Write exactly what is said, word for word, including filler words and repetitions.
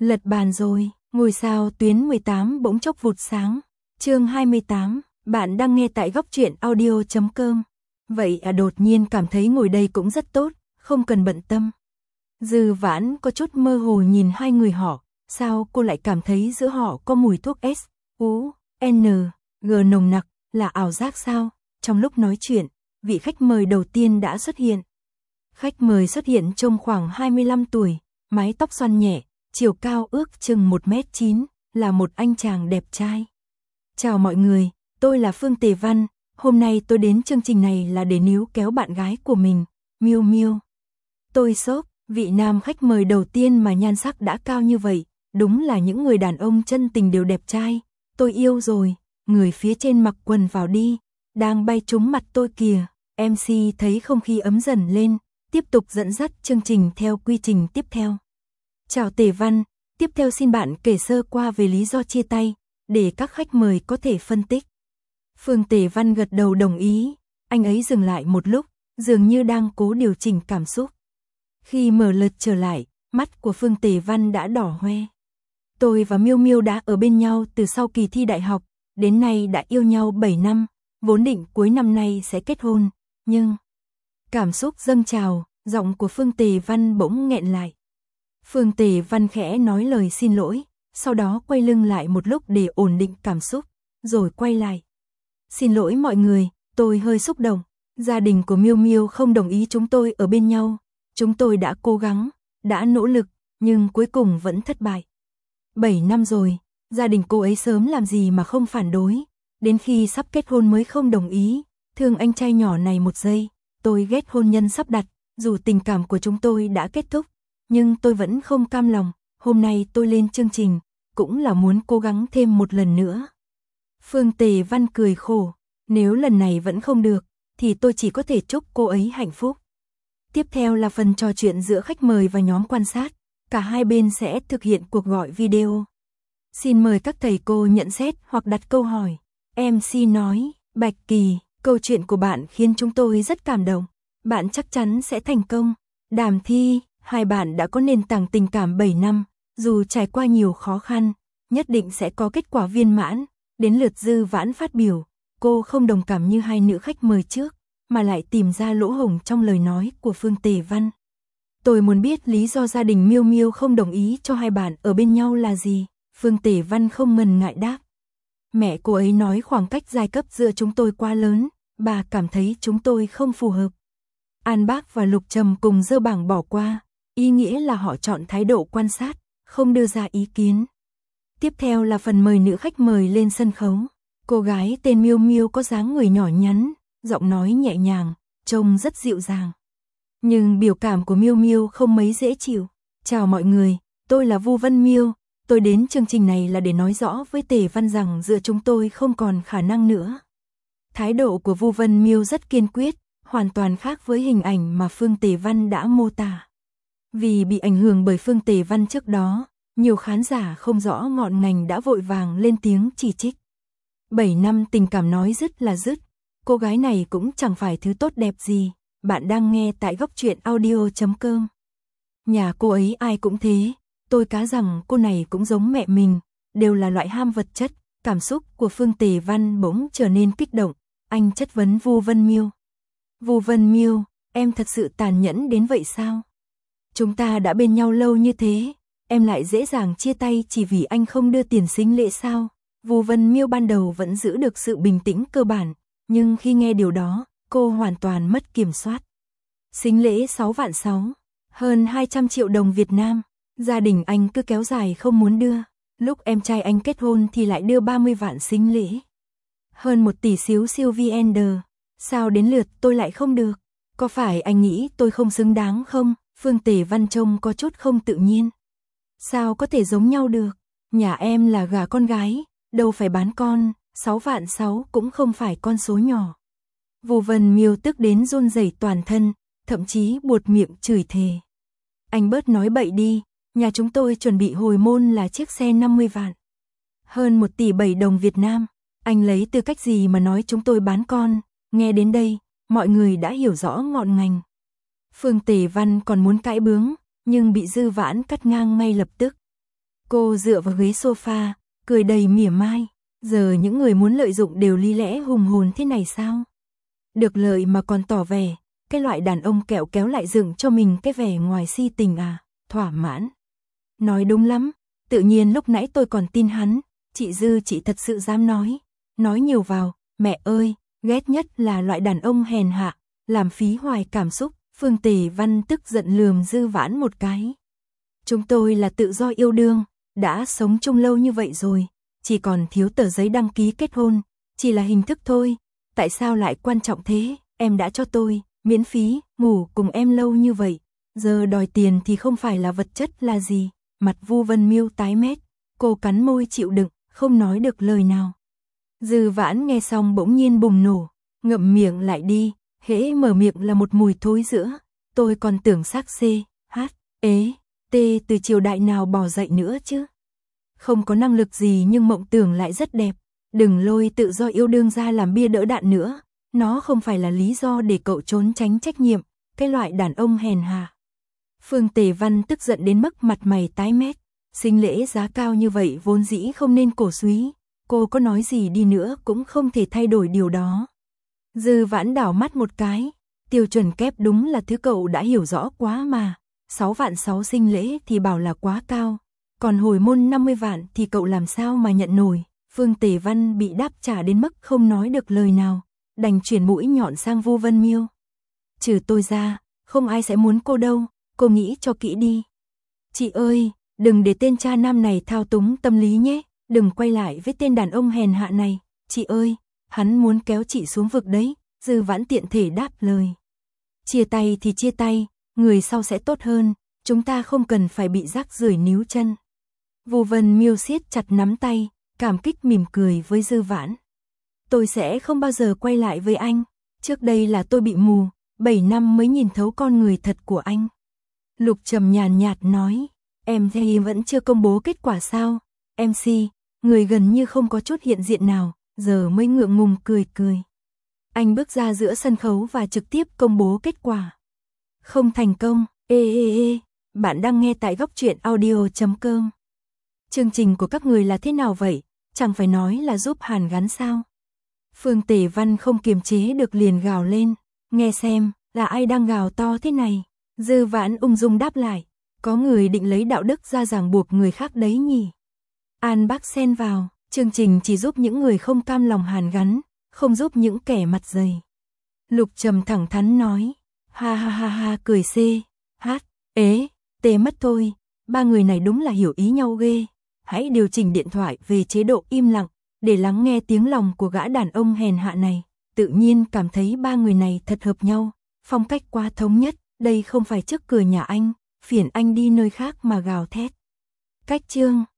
Lật bàn rồi, ngôi sao tuyến mười tám bỗng chốc vụt sáng. Chương hai mươi tám, bạn đang nghe tại góc truyện audio chấm com. Vậy à, đột nhiên cảm thấy ngồi đây cũng rất tốt, không cần bận tâm. Dư Vãn có chút mơ hồ nhìn hai người họ, sao cô lại cảm thấy giữa họ có mùi thuốc S, U, N, G nồng nặc, là ảo giác sao? Trong lúc nói chuyện, vị khách mời đầu tiên đã xuất hiện. Khách mời xuất hiện trông khoảng hai mươi lăm tuổi, mái tóc xoăn nhẹ, chiều cao ước chừng một mét chín, là một anh chàng đẹp trai. Chào mọi người, tôi là Phương Tề Văn, hôm nay tôi đến chương trình này là để níu kéo bạn gái của mình, Miu Miu. Tôi sốc, vị nam khách mời đầu tiên mà nhan sắc đã cao như vậy, đúng là những người đàn ông chân tình đều đẹp trai, tôi yêu rồi, người phía trên mặc quần vào đi, đang bay trúng mặt tôi kìa. em xê thấy không khí ấm dần lên, tiếp tục dẫn dắt chương trình theo quy trình tiếp theo. Chào Tề Văn, tiếp theo xin bạn kể sơ qua về lý do chia tay, để các khách mời có thể phân tích. Phương Tề Văn gật đầu đồng ý, anh ấy dừng lại một lúc, dường như đang cố điều chỉnh cảm xúc. Khi mở lượt trở lại, mắt của Phương Tề Văn đã đỏ hoe. Tôi và Miu Miu đã ở bên nhau từ sau kỳ thi đại học, đến nay đã yêu nhau bảy năm, vốn định cuối năm nay sẽ kết hôn, nhưng... Cảm xúc dâng trào, giọng của Phương Tề Văn bỗng nghẹn lại. Phương Tề Văn khẽ nói lời xin lỗi, sau đó quay lưng lại một lúc để ổn định cảm xúc, rồi quay lại. Xin lỗi mọi người, tôi hơi xúc động, gia đình của Miu Miu không đồng ý chúng tôi ở bên nhau, chúng tôi đã cố gắng, đã nỗ lực, nhưng cuối cùng vẫn thất bại. Bảy năm rồi, gia đình cô ấy sớm làm gì mà không phản đối, đến khi sắp kết hôn mới không đồng ý, thương anh trai nhỏ này một giây, tôi ghét hôn nhân sắp đặt, dù tình cảm của chúng tôi đã kết thúc, nhưng tôi vẫn không cam lòng, hôm nay tôi lên chương trình, cũng là muốn cố gắng thêm một lần nữa. Phương Tề Văn cười khổ, nếu lần này vẫn không được, thì tôi chỉ có thể chúc cô ấy hạnh phúc. Tiếp theo là phần trò chuyện giữa khách mời và nhóm quan sát, cả hai bên sẽ thực hiện cuộc gọi video. Xin mời các thầy cô nhận xét hoặc đặt câu hỏi. em xê nói, Bạch Kỳ, câu chuyện của bạn khiến chúng tôi rất cảm động, bạn chắc chắn sẽ thành công. Đàm Thi, hai bạn đã có nền tảng tình cảm bảy năm, dù trải qua nhiều khó khăn, nhất định sẽ có kết quả viên mãn. Đến lượt Dư Vãn phát biểu, cô không đồng cảm như hai nữ khách mời trước, mà lại tìm ra lỗ hổng trong lời nói của Phương Tề Văn. Tôi muốn biết lý do gia đình Miu Miu không đồng ý cho hai bạn ở bên nhau là gì? Phương Tề Văn không ngần ngại đáp. Mẹ cô ấy nói khoảng cách giai cấp giữa chúng tôi quá lớn, bà cảm thấy chúng tôi không phù hợp. An Bác và Lục Trầm cùng dơ bảng bỏ qua, ý nghĩa là họ chọn thái độ quan sát, không đưa ra ý kiến. Tiếp theo là phần mời nữ khách mời lên sân khấu. Cô gái tên Miu Miu có dáng người nhỏ nhắn, giọng nói nhẹ nhàng, trông rất dịu dàng. Nhưng biểu cảm của Miu Miu không mấy dễ chịu. Chào mọi người, tôi là Vu Vân Miu, tôi đến chương trình này là để nói rõ với Tề Văn rằng giữa chúng tôi không còn khả năng nữa. Thái độ của Vu Vân Miu rất kiên quyết, hoàn toàn khác với hình ảnh mà Phương Tề Văn đã mô tả. Vì bị ảnh hưởng bởi Phương Tề Văn trước đó, nhiều khán giả không rõ ngọn ngành đã vội vàng lên tiếng chỉ trích. Bảy năm tình cảm nói dứt là dứt, cô gái này cũng chẳng phải thứ tốt đẹp gì. Bạn đang nghe tại góc truyện audio chấm com. Nhà cô ấy ai cũng thế, tôi cá rằng cô này cũng giống mẹ mình, đều là loại ham vật chất. Cảm xúc của Phương Tề Văn bỗng trở nên kích động, anh chất vấn Vu Vân Miu. Vu Vân Miu, em thật sự tàn nhẫn đến vậy sao? Chúng ta đã bên nhau lâu như thế, em lại dễ dàng chia tay chỉ vì anh không đưa tiền sính lễ sao? Vu Vân Miu ban đầu vẫn giữ được sự bình tĩnh cơ bản, nhưng khi nghe điều đó, cô hoàn toàn mất kiểm soát. Sính lễ sáu vạn sáu, hơn hai trăm triệu đồng Việt Nam, gia đình anh cứ kéo dài không muốn đưa, lúc em trai anh kết hôn thì lại đưa ba mươi vạn sính lễ. Hơn một tỷ xíu siêu vê en đê, sao đến lượt tôi lại không được? Có phải anh nghĩ tôi không xứng đáng không? Phương Tề Văn trông có chút không tự nhiên. Sao có thể giống nhau được? Nhà em là gả con gái, đâu phải bán con, sáu vạn sáu cũng không phải con số nhỏ. Vu Vân Miu tức đến run rẩy toàn thân, thậm chí buột miệng chửi thề. Anh bớt nói bậy đi, nhà chúng tôi chuẩn bị hồi môn là chiếc xe năm mươi vạn. Hơn một tỷ bảy đồng Việt Nam, anh lấy tư cách gì mà nói chúng tôi bán con? Nghe đến đây, mọi người đã hiểu rõ ngọn ngành. Phương Tề Văn còn muốn cãi bướng, nhưng bị Dư Vãn cắt ngang ngay lập tức. Cô dựa vào ghế sofa, cười đầy mỉa mai. Giờ những người muốn lợi dụng đều lý lẽ hùng hồn thế này sao? Được lợi mà còn tỏ vẻ, cái loại đàn ông kẹo kéo lại dựng cho mình cái vẻ ngoài si tình à, thỏa mãn. Nói đúng lắm, tự nhiên lúc nãy tôi còn tin hắn, chị Dư chị thật sự dám nói. Nói nhiều vào, mẹ ơi, ghét nhất là loại đàn ông hèn hạ, làm phí hoài cảm xúc. Phương Tề Văn tức giận lườm Dư Vãn một cái. Chúng tôi là tự do yêu đương, đã sống chung lâu như vậy rồi, chỉ còn thiếu tờ giấy đăng ký kết hôn, chỉ là hình thức thôi, tại sao lại quan trọng thế, em đã cho tôi, miễn phí, ngủ cùng em lâu như vậy, giờ đòi tiền thì không phải là vật chất là gì, mặt Vu Vân Miêu tái mét, cô cắn môi chịu đựng, không nói được lời nào. Dư Vãn nghe xong bỗng nhiên bùng nổ, ngậm miệng lại đi, hễ mở miệng là một mùi thối giữa, tôi còn tưởng xác C, H, ế, T từ triều đại nào bò dậy nữa chứ. Không có năng lực gì nhưng mộng tưởng lại rất đẹp, đừng lôi tự do yêu đương ra làm bia đỡ đạn nữa, nó không phải là lý do để cậu trốn tránh trách nhiệm, cái loại đàn ông hèn hạ. Phương Tề Văn tức giận đến mức mặt mày tái mét, sinh lễ giá cao như vậy vốn dĩ không nên cổ súy, cô có nói gì đi nữa cũng không thể thay đổi điều đó. Dư Vãn đảo mắt một cái, tiêu chuẩn kép đúng là thứ cậu đã hiểu rõ quá mà, sáu vạn sáu sinh lễ thì bảo là quá cao, còn hồi môn năm mươi vạn thì cậu làm sao mà nhận nổi. Phương Tề Văn bị đáp trả đến mức không nói được lời nào, đành chuyển mũi nhọn sang Vu Vân Miêu. Trừ tôi ra, không ai sẽ muốn cô đâu, cô nghĩ cho kỹ đi. Chị ơi, đừng để tên cha nam này thao túng tâm lý nhé, đừng quay lại với tên đàn ông hèn hạ này, chị ơi, hắn muốn kéo chị xuống vực đấy. Dư Vãn tiện thể đáp lời. Chia tay thì chia tay, người sau sẽ tốt hơn, chúng ta không cần phải bị rác rưởi níu chân. Vu Vân Miêu siết chặt nắm tay, cảm kích mỉm cười với Dư Vãn. Tôi sẽ không bao giờ quay lại với anh, trước đây là tôi bị mù, bảy năm mới nhìn thấu con người thật của anh. Lục Trầm nhàn nhạt nói, em thì vẫn chưa công bố kết quả sao? em xê, người gần như không có chút hiện diện nào, giờ mới ngượng ngùng cười cười. Anh bước ra giữa sân khấu và trực tiếp công bố kết quả. Không thành công, ê ê ê, bạn đang nghe tại góc truyện audio chấm com. Chương trình của các người là thế nào vậy? Chẳng phải nói là giúp hàn gắn sao? Phương Tề Văn không kiềm chế được liền gào lên. Nghe xem, là ai đang gào to thế này? Dư Vãn ung dung đáp lại. Có người định lấy đạo đức ra ràng buộc người khác đấy nhỉ? An Bác xen vào, chương trình chỉ giúp những người không cam lòng hàn gắn, không giúp những kẻ mặt dày. Lục Trầm thẳng thắn nói. Ha ha ha ha cười C, H, ế, tê mất thôi. Ba người này đúng là hiểu ý nhau ghê. Hãy điều chỉnh điện thoại về chế độ im lặng, để lắng nghe tiếng lòng của gã đàn ông hèn hạ này. Tự nhiên cảm thấy ba người này thật hợp nhau, phong cách quá thống nhất, đây không phải trước cửa nhà anh, phiền anh đi nơi khác mà gào thét. Cách chương